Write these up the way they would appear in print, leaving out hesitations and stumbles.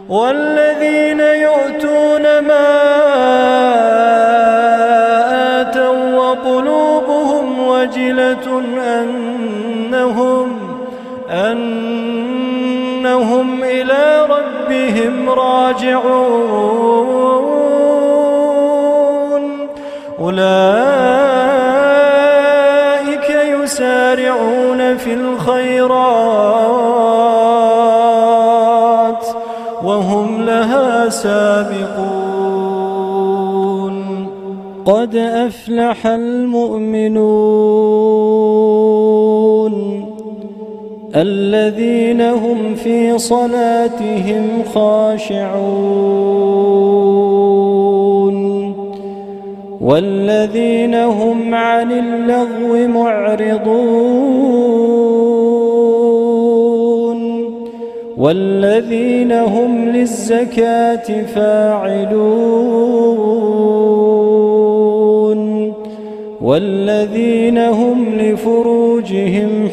والذين يؤتون ما آتوا وقلوبهم وجلة أنهم إلى ربهم راجعون أولئك يسارعون في الخيرات وهم لها سابقون قد أفلح المؤمنون الذين هم في صلاتهم خاشعون والذين هم عن اللغو معرضون والذين هم للزكاة فاعلون والذين هم لفروجهم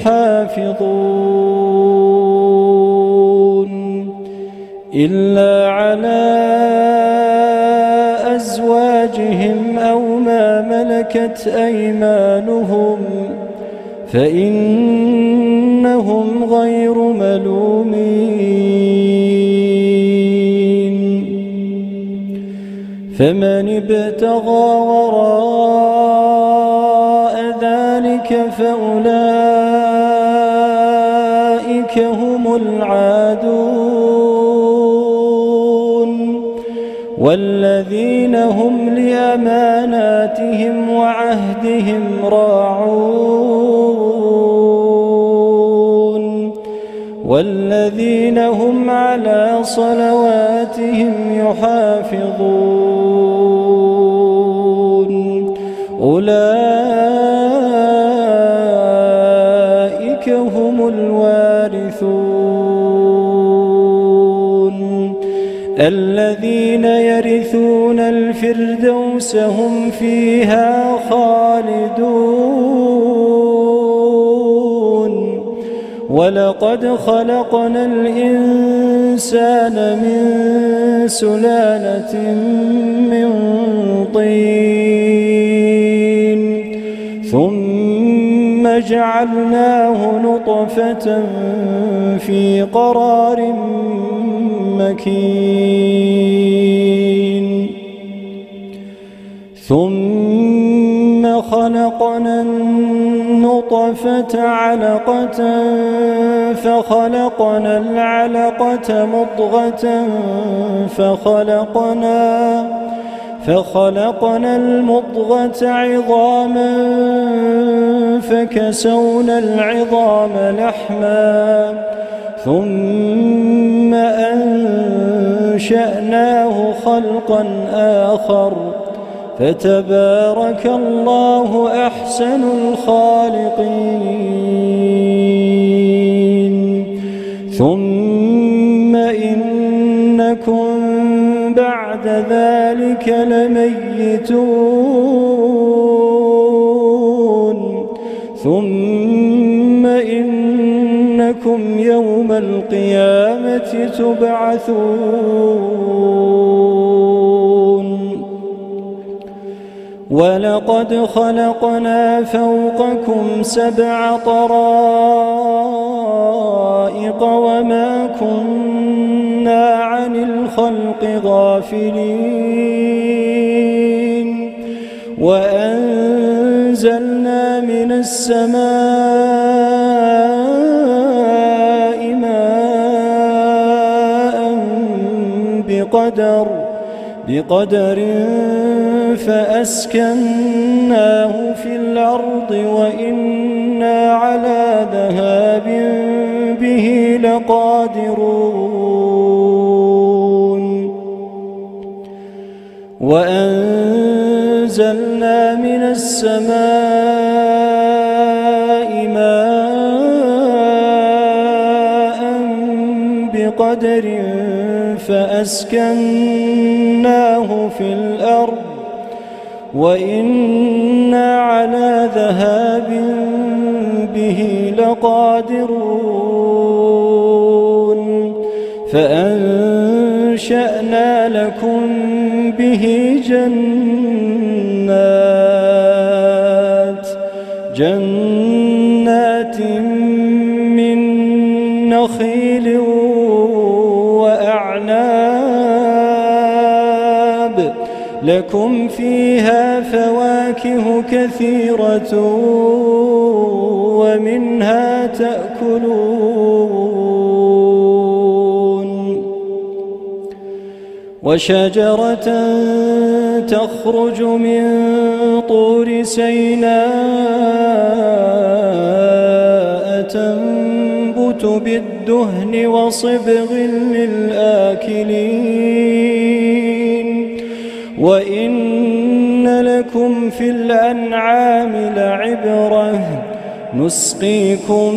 حافظون إلا على أزواجهم أو ما ملكت أيمانهم فإنهم غير ملومين فمن ابتغى وراء ذلك فأولئك هم العادون والذين هم لأماناتهم وعهدهم راعون والذين هم على صلواتهم يحافظون أولئك هم الوارثون الذين يرثون الفردوس هم فيها خالدون ولقد خلقنا الإنسان من سلالة من طين ثم جعلناه نطفة في قرار مكين ثم خلقنا النطفة علقة فخلقنا العلقة مضغة فخلقنا المضغة عظاما فكسونا العظام لحما ثم أنشأناه خلقا آخر فتبارك الله أحسن الخالقين ثم إنكم بعد ذلك لميتون ثم إنكم يوم القيامة تبعثون ولقد خلقنا فوقكم 7 طرائق وما كنا عن الخلق غافلين وأنزلنا من السماء ماء بقدر فأسكناه في الأرض وإنا على ذهاب به لقادرون وأنزلنا من السماء ماء بقدر فأسكناه في الأرض وإنا على ذهاب به لقادرون فأنشأنا لكم به جنات من نخيل وأعناب لكم فيها فواكه كثيرة ومنها تأكلون وشجرة تخرج من طور سيناء تنبت بالدهن وصبغ للآكلين وإن لكم في الأنعام لعبرة نسقيكم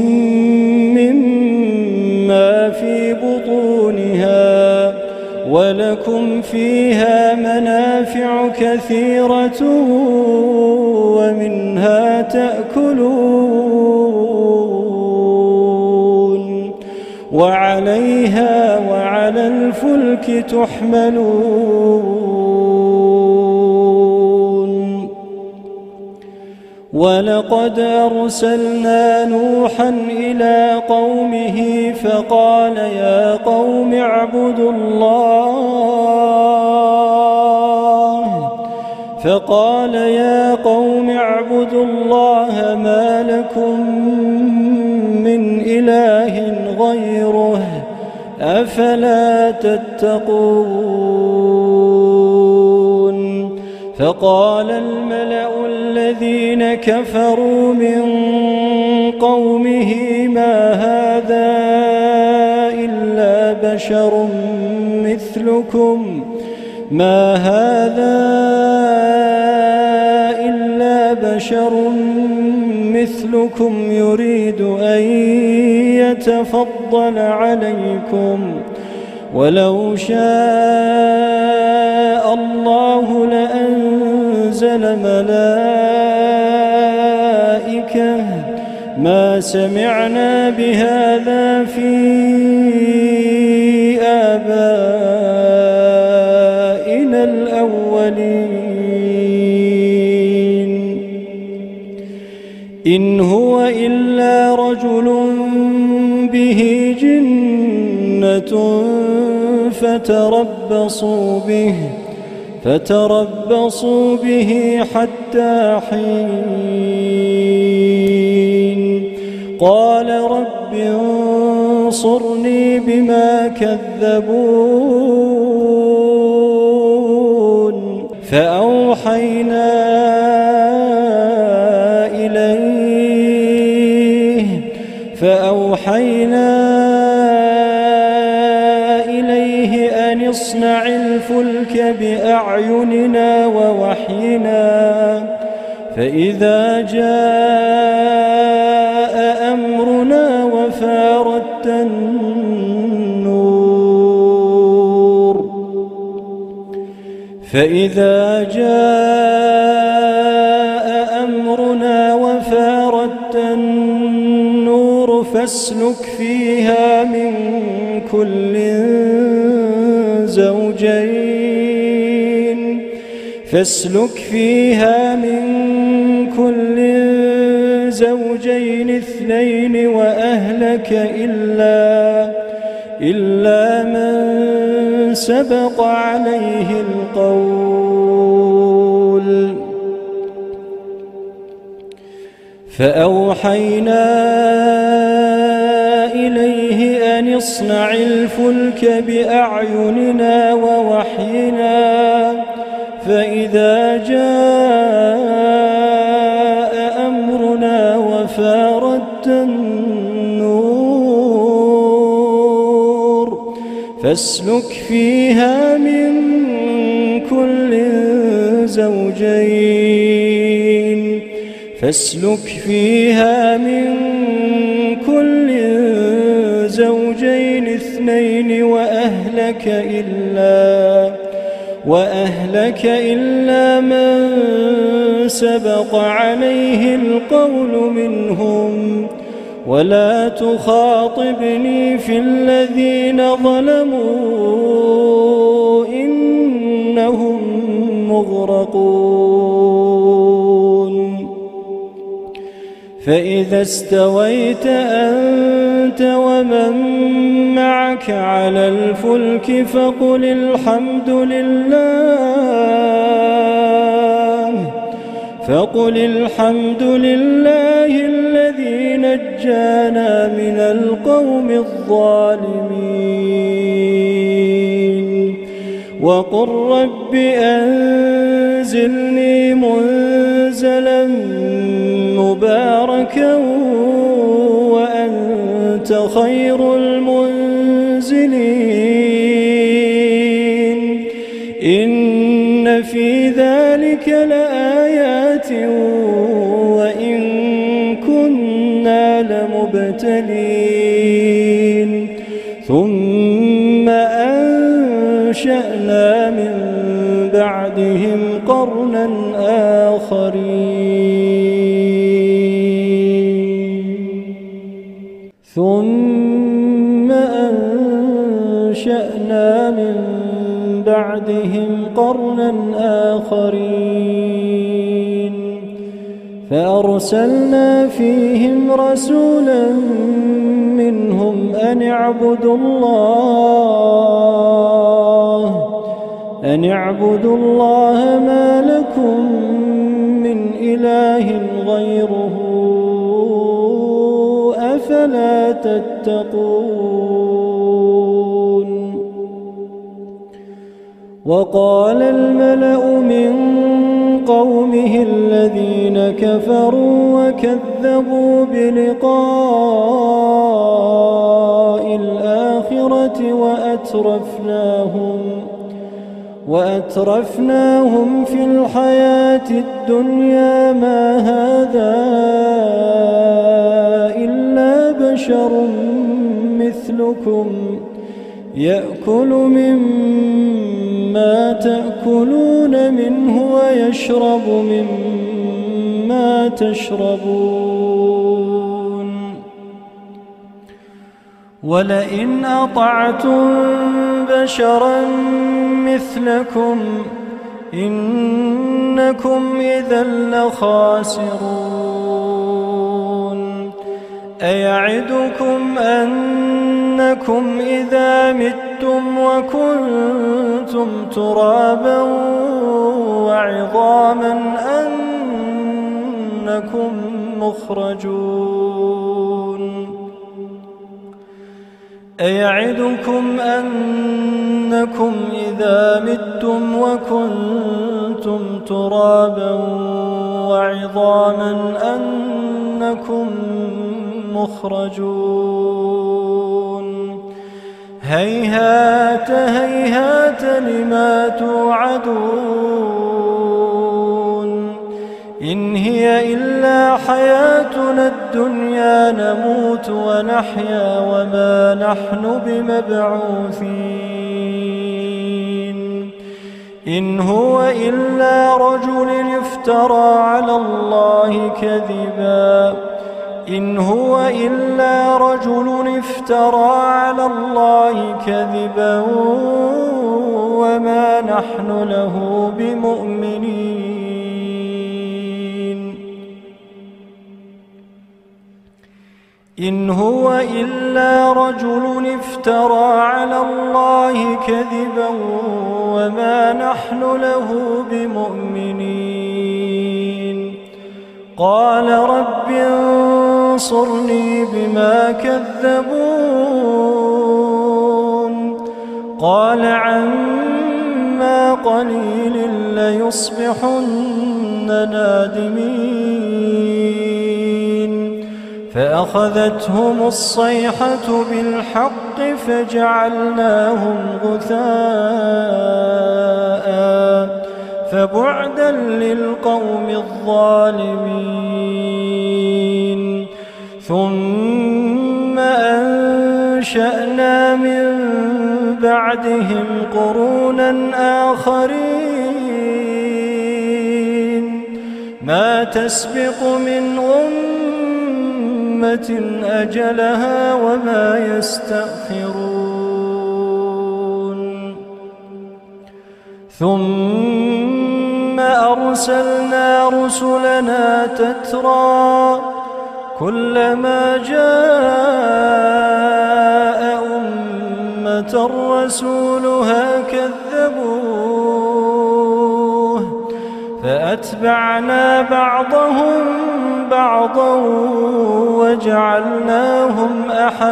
مما في بطونها ولكم فيها منافع كثيرة ومنها تأكلون وعليها وعلى الفلك تحملون ولقد أرسلنا نوحا إلى قومه فقال يا قوم اعبدوا الله ما لكم من إله غيره أفلا تتقون فقال الملأ الذين كفروا من قومه ما هذا إلا بشر مثلكم يريد أن يتفضل عليكم ولو شاء الله لأنزل ملائكة ما سمعنا بهذا في آبائنا الأولين إن هو إلا رجل به جنة فتربصوا به حتى حين قال رب انصرني بما كذبون فأوحينا إليه أن اصنع الفلك بأعيننا ووحينا فإذا جاء أمرنا وفارت النور فاسلك فيها من كل زوجين اثنين وأهلك إلا من سبق عليه القول فأوحينا إليه أن اصنع الفلك بأعيننا ووحينا فإذا جاء أمرنا وفارت النور فاسلك فيها من كل زوجين اثنين وأهلك إلا من سبق عليه القول منهم ولا تخاطبني في الذين ظلموا إنهم مغرقون فإذا استويت أنت ومن معك على الفلك فقل الحمد لله الذي نجانا من القوم الظالمين وقل رب أنزلني منزلا مباركا وأنت خير المنزلين إن في ذلك لآيات وإن كنا لمبتلين ثم أنشأنا من بعدهم قرنا آخرين فأرسلنا فيهم رسولا منهم أن اعبدوا الله ما لكم من إله غيره أفلا تتقون وقال الملأ من قومه الذين كفروا وكذبوا بلقاء الآخرة وأترفناهم في الحياة الدنيا ما هذا إلا بشر مثلكم يأكل مما تأكلون منه ويشرب مما تشربون ولئن أطعتم بشرا مثلكم إنكم إذا لخاسرون أيعدكم أنكم إذا متم وكنتم ترابا وعظاما أنكم مخرجون أيعدكم أنكم إذا متم وكنتم ترابا وعظاما أنكم مخرجون هيهات هيهات لما توعدون إن هي إلا حياتنا الدنيا نموت ونحيا وما نحن بمبعوثين إن هو إلا رجل افترى على الله كذبا وما نحن له بمؤمنين إن هو إلا رجل افترى على الله كذبا وما نحن له بمؤمنين قال رب انصرني بما كذبون قال عما قليل ليصبحن نادمين فأخذتهم الصيحة بالحق فجعلناهم غثاء فبعدا للقوم الظالمين ثم أنشأنا من بعدهم قرونا آخرين ما تسبق من أمة أمة أجلها وما يستأخرون ثم أرسلنا رسلنا تترى كلما جاء أمة رسولها كذبوه فأتبعنا بعضهم بعضا وجعلناهم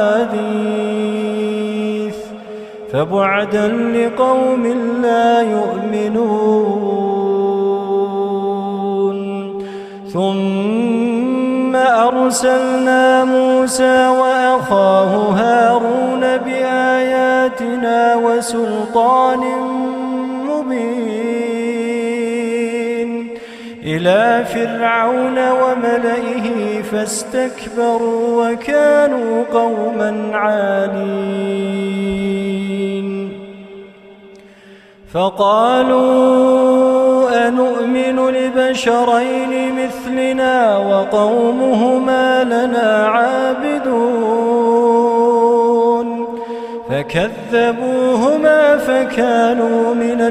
أحاديث فبعدا لقوم لا يؤمنون ثم أرسلنا موسى وأخاه هارون بآياتنا وسلطان مبين إلى فرعون وملئه فاستكبروا وكانوا قوما عالين فقالوا أنؤمن لبشرين مثلنا وقومهما لنا عابدون فكذبوهما فكانوا من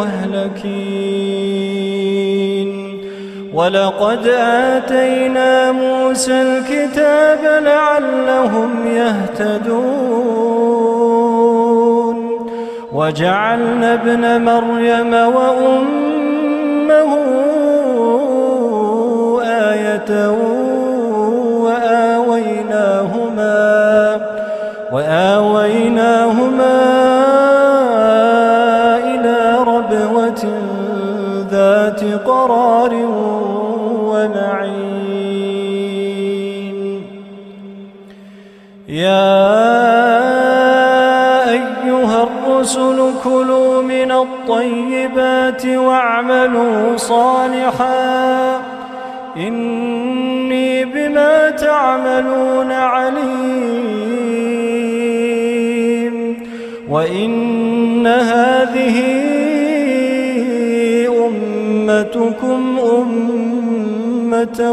المهلكين ولقد آتينا موسى الكتاب لعلهم يهتدون وجعلنا ابن مريم وأمه آية وآويناهما إلى ربوة ذات قرار ومعين يا أيها الرسل كلوا من الطيبات واعملوا صالحا إني بما تعملون عليم وإن هذه أمتكم أمة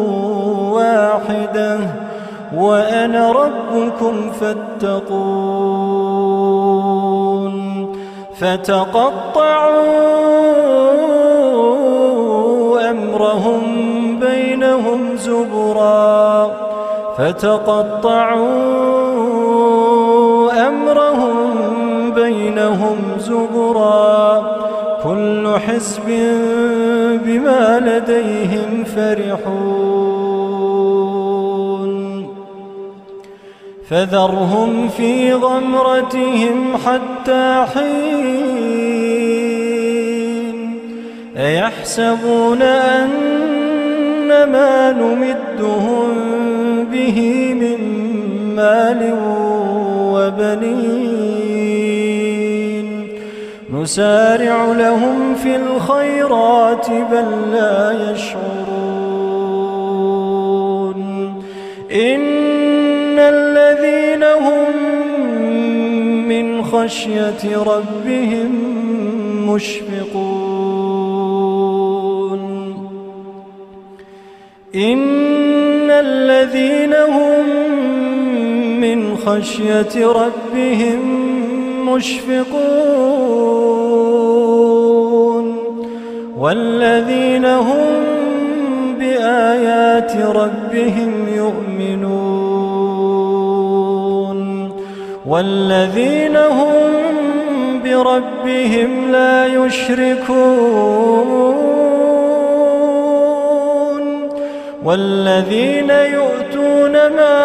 واحدة وأنا ربكم فاتقون فتقطعوا أمرهم بينهم زبرا كل حزب بما لديهم فرحون فذرهم في غمرتهم حتى حين أيحسبون أن ما نمدهم به من مال وبنين نسارع لهم في الخيرات بل لا يشعرون إن الذين هم من خشية ربهم مشفقون إن الذين هم من خشية ربهم مشفقون والذين هم بآيات ربهم يؤمنون والذين هم بربهم لا يشركون والذين يؤتون ما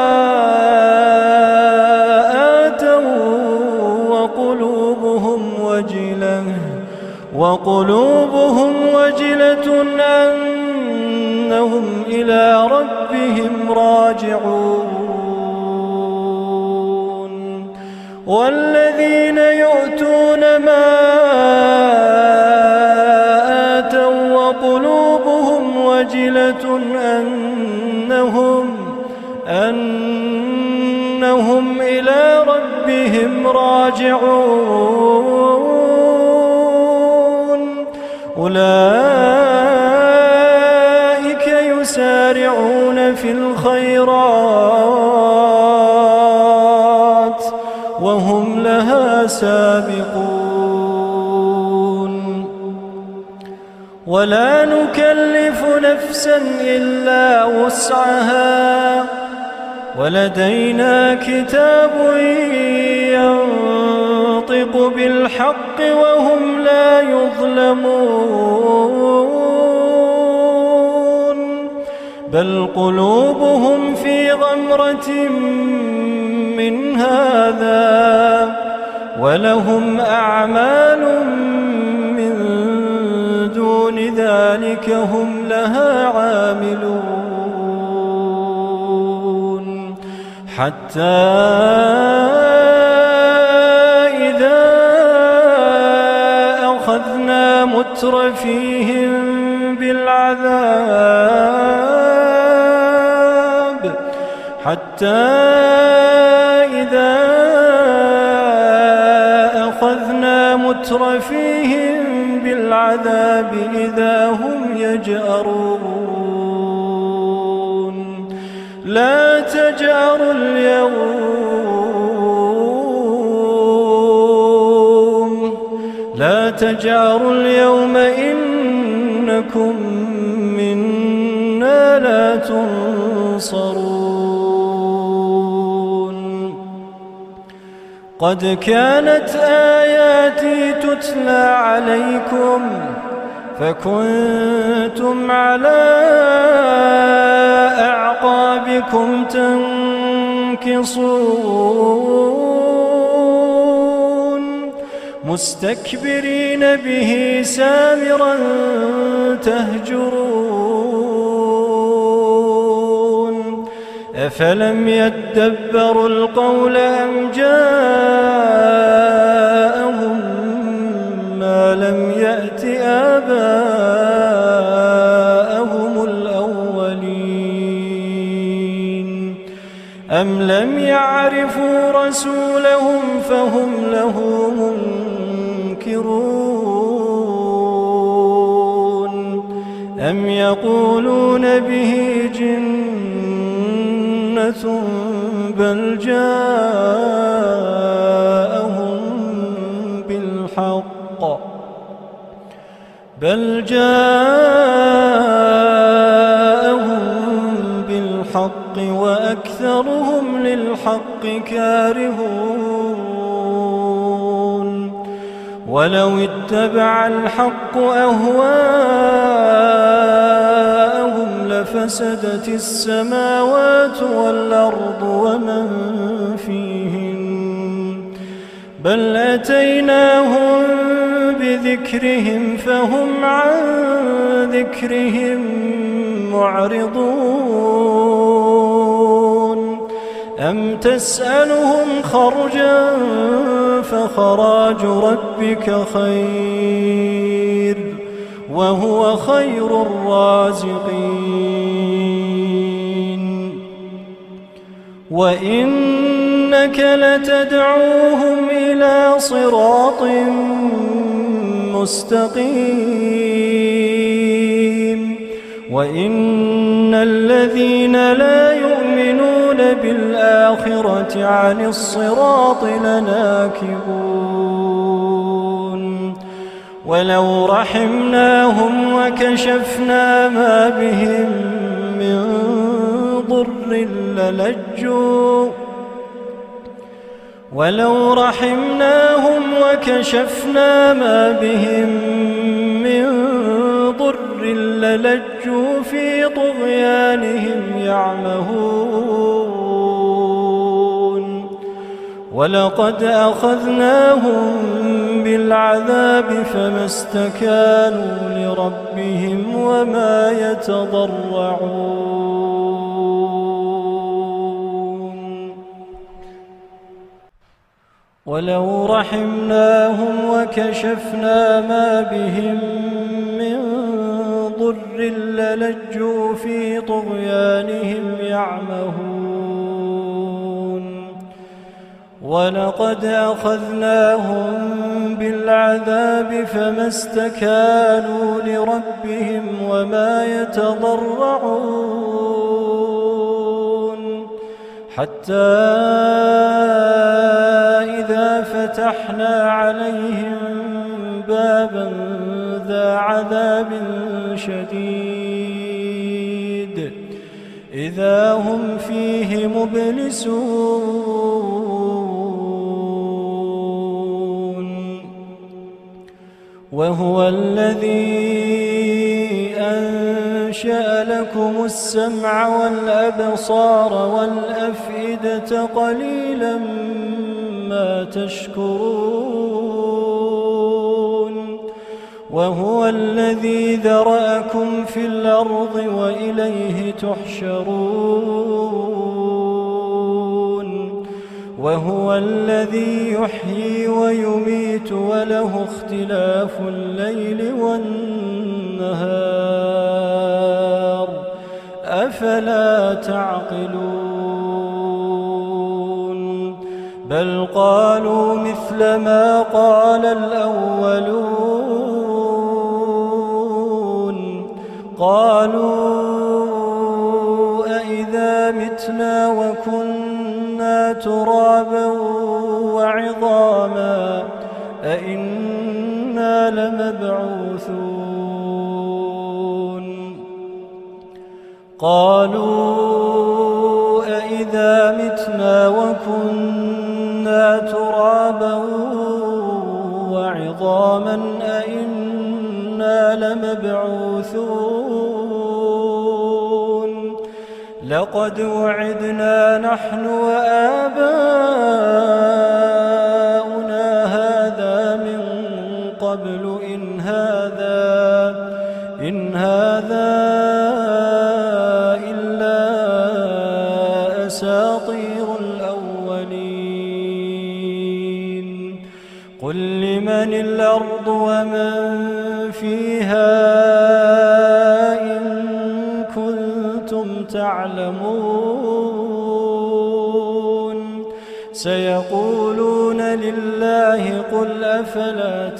آتوا وقلوبهم وجلة أنهم إلى ربهم راجعون والذين يؤتون ما آتوا وقلوبهم وجلة أنهم إلى ربهم راجعون أولئك يسارعون في الخيرات سابقون ولا نكلف نفسا إلا وسعها ولدينا كتاب ينطق بالحق وهم لا يظلمون بل قلوبهم في غمرة من هذا ولهم أعمال من دون ذلك هم لها عاملون حتى إذا أخذنا مترفيهم بالعذاب إذا هم يجأرون لا تجأروا اليوم إنكم منا لا تنصرون قد كانت آياتي تتلى عليكم فكنتم على أعقابكم تنكصون مستكبرين به سامرا تهجرون أفلم يدبروا القول أم جاءهم ما لم يأت آباءهم الأولين أم لم يعرفوا رسولهم فهم له منكرون أم يقولون به جنة بل جاءهم بالحق وأكثرهم للحق كارهون ولو اتبع الحق أهواءهم لفسدت السماوات والأرض ومن فيهن بل أتيناهم بذكرهم فهم عن ذكرهم معرضون أم تسألهم خرجا فخراج ربك خير وهو خير الرازقين وإنك لتدعوهم إلى صراط مستقيم وإن الذين لا يؤمنون بالآخرة عن الصراط لناكبون ولو رحمناهم وكشفنا ما بهم من ضر للجوا في طغيانهم يعمهون ولقد أخذناهم بالعذاب فما استكانوا لربهم وما يتضرعون ولو رحمناهم وكشفنا ما بهم من ضر للجوا في طغيانهم يعمهون ولقد أخذناهم بالعذاب فما استكانوا لربهم وما يتضرعون حتى إذا فتحنا لفتحنا عليهم بابا ذا عذاب شديد إذا هم فيه مبلسون وهو الذي أنشأ لكم السمع والأبصار والأفئدة قليلا ما تشكرون وهو الذي ذرأكم في الأرض وإليه تحشرون وهو الذي يحيي ويميت وله اختلاف الليل والنهار أفلا تعقلون بل قالوا مثل ما قال الأولون قالوا أإذا متنا وكنا ترابا وعظاما أإنا لمبعوثون قالوا أإذا متنا وكنا ترابا وعظاما أإنا لمبعوثون لقد وعدنا نحن وآباؤنا هذا من قبل إن هذا إلا أساطير الأولين قل لمن الأرض ومن فيها إن كنتم تعلمون سيقولون لله قل أفلا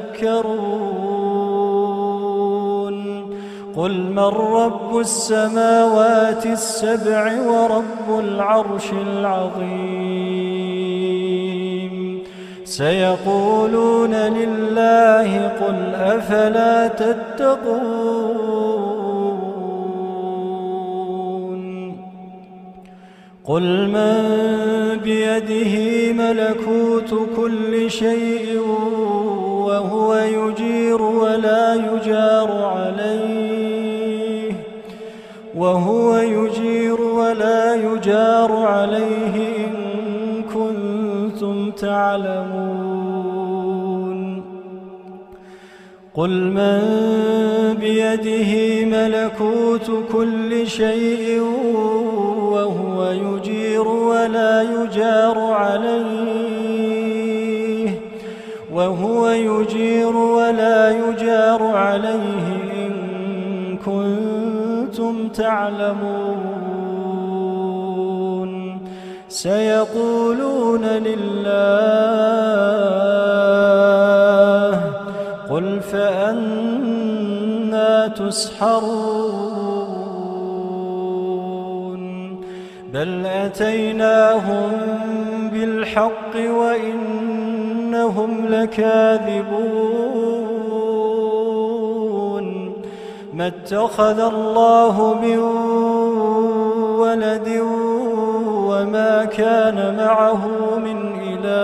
تذكرون قل من رب السماوات السبع ورب العرش العظيم سيقولون لله قل أفلا تتقون قل من بيده ملكوت كل شيء وهو يجير ولا يجار عليه إن كنتم تعلمون قل من بيده ملكوت كل شيء وهو يجير ولا يجار عليه إن كنتم تعلمون سيقولون لله قل فأنى تسحرون بل أتيناهم بالحق وإنهم لكاذبون ما اتخذ الله من ولد وما كان معه من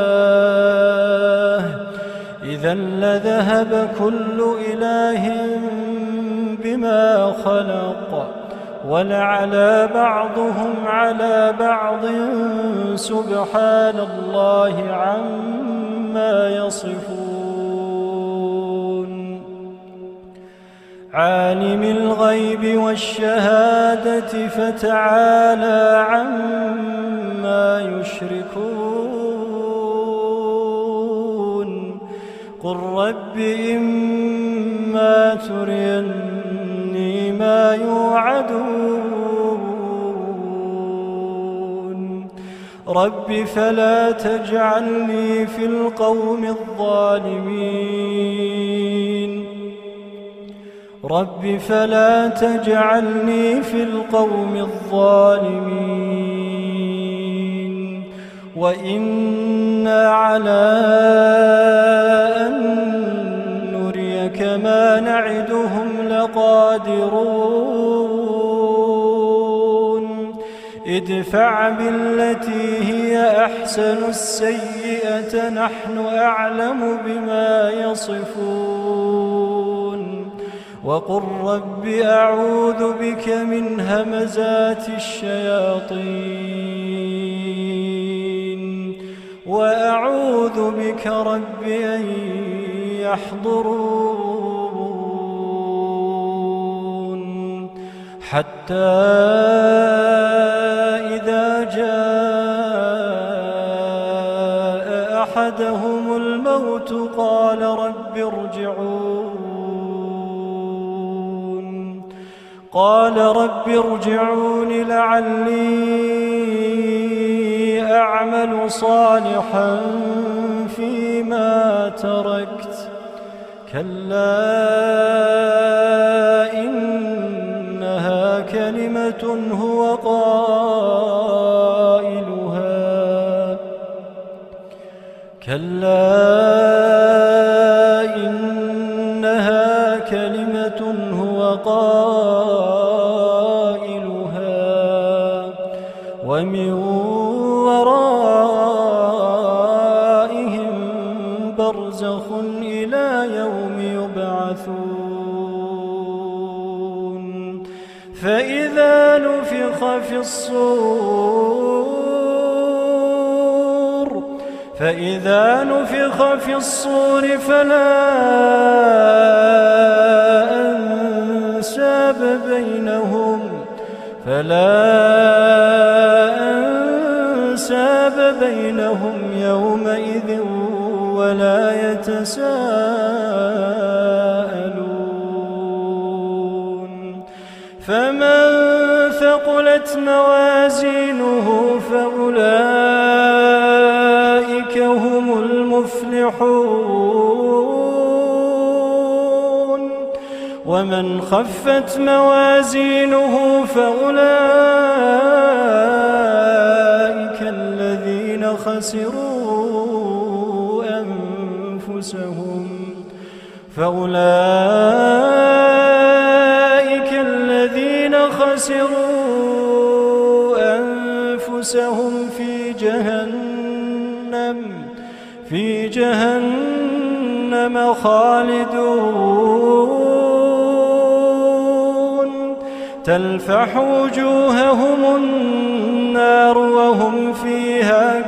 إله إذا لذهب كل إله بما خلق ولعلى بعضهم على بعض سبحان الله عما يصفون عالم الغيب والشهادة فتعالى عما يشركون قل رب إما تريني ما يوعدون رب فلا تجعلني في القوم الظالمين رب فلا تجعلني في القوم الظالمين وإنا على أن نريك ما نعدهم لقادرون ادفع بالتي هي أحسن السيئة نحن أعلم بما يصفون وقل رب أعوذ بك من همزات الشياطين وأعوذ بك رب أن يحضرون حتى إذا جاء أحدهم الموت قال رب ارجعون لعلي أعمل صالحا فيما تركت كلا إنها كلمة هو قائلها ومن ورائهم برزخ إلى يوم يبعثون فإذا نفخ في الصور فلا أنساب بينهم يومئذ ولا يتساءلون فمن ثقلت موازينه فأولئك هم المفلحون ومن خفت موازينه فأولئك الذين خسروا أنفسهم في جهنم خالدون تلفح وجوههم النار وهم فيها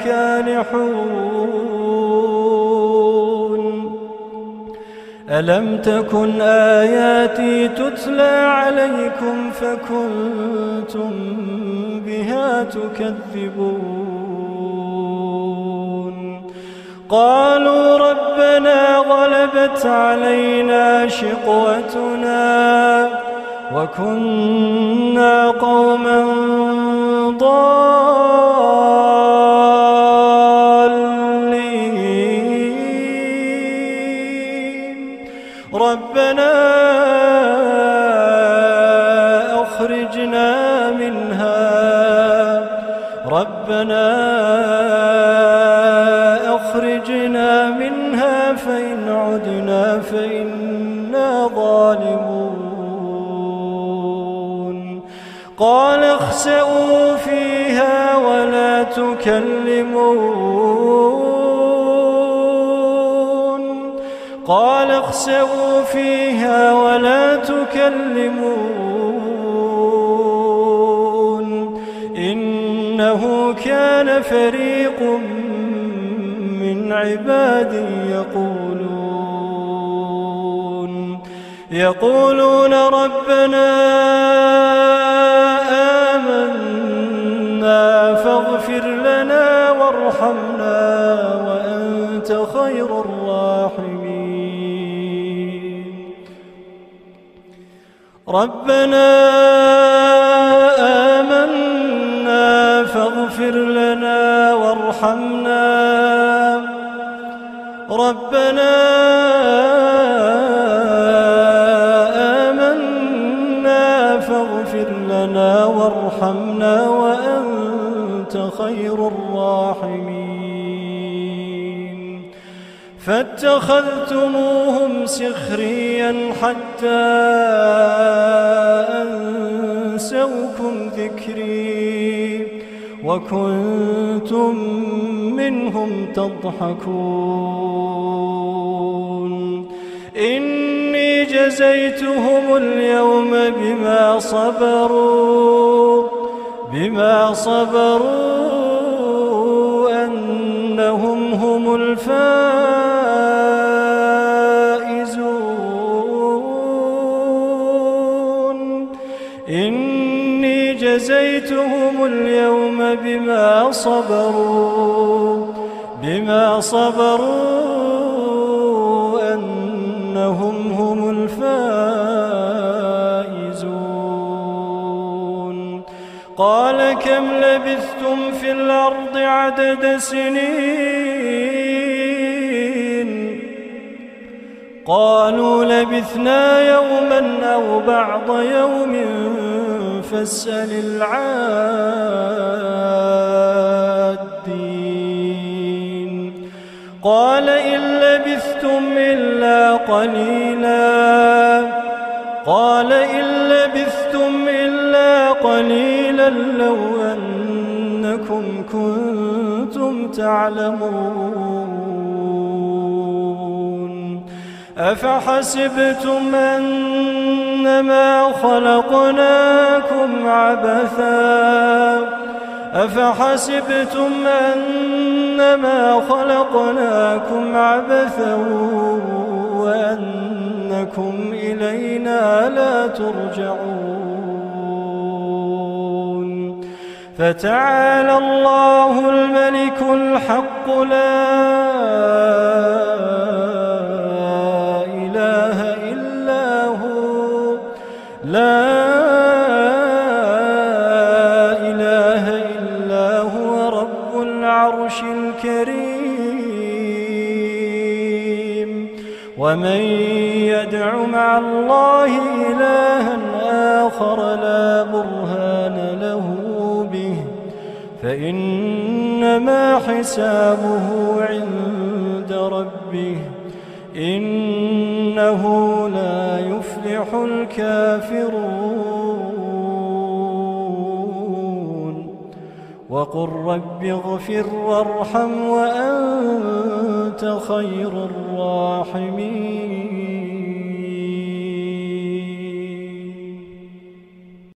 كالحون ألم تكن آياتي تتلى عليكم فكنتم بها تكذبون قالوا ربنا غلبت علينا شقوتنا وكنا قوما ضالين ربنا أخرجنا منها فإن عدنا فإنا ظالمون قال اخسئوا فيها ولا تكلمون إنه كان فريق من عبادي يقولون ربنا آمنا فاغفر لنا وارحمنا وأنت خير الراحمين ربنا آمنا فاغفر لنا وارحمنا وأنت خير الراحمين فاتخذتموهم سخريا حتى أنسوكم ذكري وكنتم منهم تضحكون إني جزيتهم اليوم بما صبروا أنهم هم الفائزون إني جزيتهم اليوم بما صبروا أنهم هم الفائزون قال كم لبثتم في الأرض عدد سنين قالوا لبثنا يوما أو بعض يوم فاسأل العادين قال إن لبثتم إلا قليلا لو أنكم كنتم تعلمون أفحسبتم أنما خلقناكم عبثا وأنكم إلينا لا ترجعون فتعالى الله الملك الحق لا إله إلا هو رب العرش الكريم ومن يدع مع الله إلها آخر لا برهان له به فإنما حسابه عند ربه إنه لا يفلح الكافرون وقل رب اغفر وارحم وأنت خير الراحمين